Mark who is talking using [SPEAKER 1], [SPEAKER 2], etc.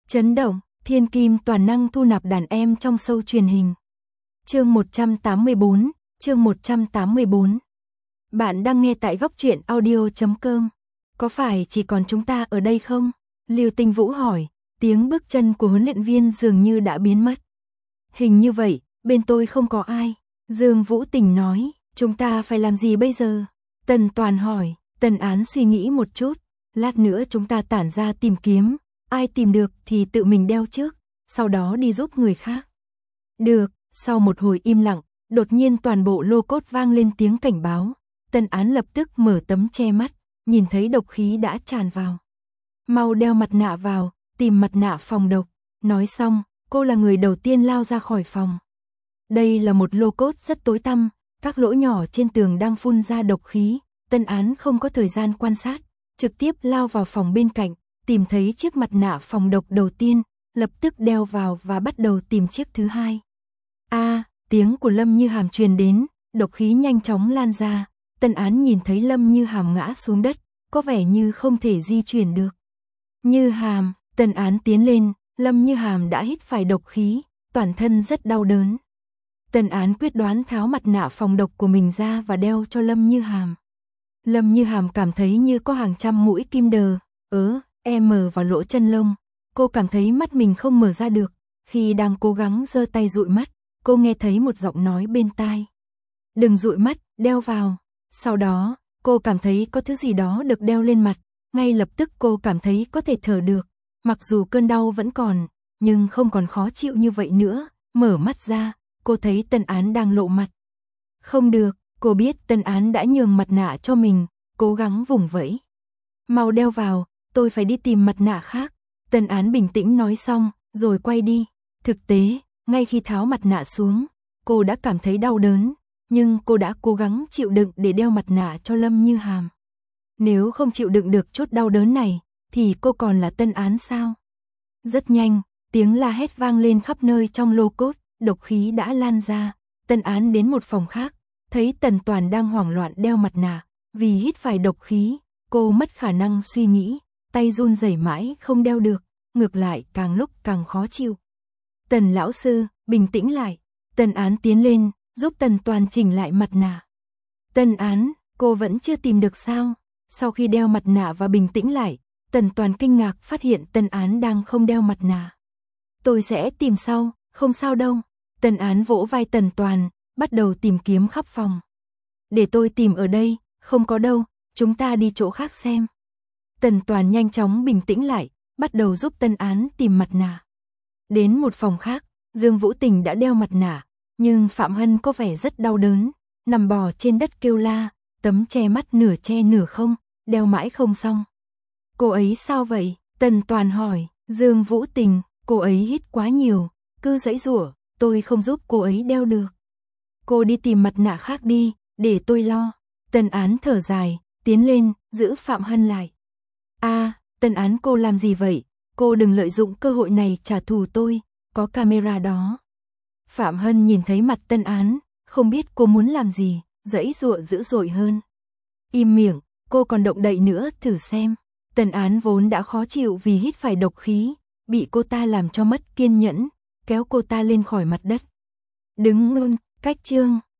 [SPEAKER 1] Chấn động, thiên kim toàn năng thu nạp đàn em trong show truyền hình. Chương 184, chương 184. Bạn đang nghe tại góc truyện audio.com. Có phải chỉ còn chúng ta ở đây không? Lưu Tinh Vũ hỏi, tiếng bước chân của huấn luyện viên dường như đã biến mất. Hình như vậy, bên tôi không có ai. Dương Vũ Tình nói, chúng ta phải làm gì bây giờ? Tần Toàn hỏi, Tần Án suy nghĩ một chút, lát nữa chúng ta tản ra tìm kiếm, ai tìm được thì tự mình đeo trước, sau đó đi giúp người khác. Được, sau một hồi im lặng, đột nhiên toàn bộ lô cốt vang lên tiếng cảnh báo. Tần Án lập tức mở tấm che mắt, nhìn thấy độc khí đã tràn vào. Mau đeo mặt nạ vào, tìm mặt nạ phòng độc. Nói xong, cô là người đầu tiên lao ra khỏi phòng. Đây là một lô cốt rất tối tăm, các lỗ nhỏ trên tường đang phun ra độc khí. Tần Án không có thời gian quan sát, trực tiếp lao vào phòng bên cạnh, tìm thấy chiếc mặt nạ phòng độc đầu tiên, lập tức đeo vào và bắt đầu tìm chiếc thứ hai. Tiếng của Lâm Như Hàm truyền đến, độc khí nhanh chóng lan ra. Tần Án nhìn thấy Lâm Như Hàm ngã xuống đất, có vẻ như không thể di chuyển được. Như Hàm, Tần Án tiến lên, Lâm Như Hàm đã hít phải độc khí, toàn thân rất đau đớn. Tần Án quyết đoán tháo mặt nạ phòng độc của mình ra và đeo cho Lâm Như Hàm. Lâm Như Hàm cảm thấy như có hàng trăm mũi kim đờ, mở vào lỗ chân lông. Cô cảm thấy mắt mình không mở ra được. Khi đang cố gắng giơ tay dụi mắt, cô nghe thấy một giọng nói bên tai. Đừng dụi mắt, đeo vào. Sau đó, cô cảm thấy có thứ gì đó được đeo lên mặt. Ngay lập tức cô cảm thấy có thể thở được. Mặc dù cơn đau vẫn còn, nhưng không còn khó chịu như vậy nữa. Mở mắt ra, cô thấy Tần Án đang lộ mặt. Không được, cô biết Tần Án đã nhường mặt nạ cho mình, cố gắng vùng vẫy. Mau đeo vào, tôi phải đi tìm mặt nạ khác. Tần Án bình tĩnh nói xong, rồi quay đi. Thực tế, ngay khi tháo mặt nạ xuống, cô đã cảm thấy đau đớn, nhưng cô đã cố gắng chịu đựng để đeo mặt nạ cho Lâm Như Hàm. Nếu không chịu đựng được chút đau đớn này, thì cô còn là Tần Án sao? Rất nhanh, tiếng la hét vang lên khắp nơi trong lô cốt, độc khí đã lan ra. Tần Án đến một phòng khác, thấy Tần Toàn đang hoảng loạn đeo mặt nạ, vì hít phải độc khí, cô mất khả năng suy nghĩ, tay run rẩy mãi không đeo được, ngược lại càng lúc càng khó chịu. Tần lão sư, bình tĩnh lại. Tần Án tiến lên, giúp Tần Toàn chỉnh lại mặt nạ. Tần Án, cô vẫn chưa tìm được sao? Sau khi đeo mặt nạ và bình tĩnh lại, Tần Toàn kinh ngạc phát hiện Tần Án đang không đeo mặt nạ. Tôi sẽ tìm sau, không sao đâu. Tần Án vỗ vai Tần Toàn, bắt đầu tìm kiếm khắp phòng. Để tôi tìm ở đây, không có đâu, chúng ta đi chỗ khác xem. Tần Toàn nhanh chóng bình tĩnh lại, bắt đầu giúp Tần Án tìm mặt nạ. Đến một phòng khác, Dương Vũ Tình đã đeo mặt nạ, nhưng Phạm Hân có vẻ rất đau đớn, nằm bò trên đất kêu la, tấm che mắt nửa che nửa không, đeo mãi không xong. Cô ấy sao vậy? Tần Toàn hỏi. Dương Vũ Tình, cô ấy hít quá nhiều, cứ giãy giụa, tôi không giúp cô ấy đeo được. Cô đi tìm mặt nạ khác đi, để tôi lo. Tần Án thở dài, tiến lên, giữ Phạm Hân lại. Tần Án, cô làm gì vậy? Cô đừng lợi dụng cơ hội này trả thù tôi, có camera đó. Phạm Hân nhìn thấy mặt Tần Án, không biết cô muốn làm gì, giãy giụa dữ dội hơn. Im miệng, cô còn động đậy nữa, thử xem. Tần Án vốn đã khó chịu vì hít phải độc khí, bị cô ta làm cho mất kiên nhẫn, kéo cô ta lên khỏi mặt đất. Đứng ngưng, cách chương.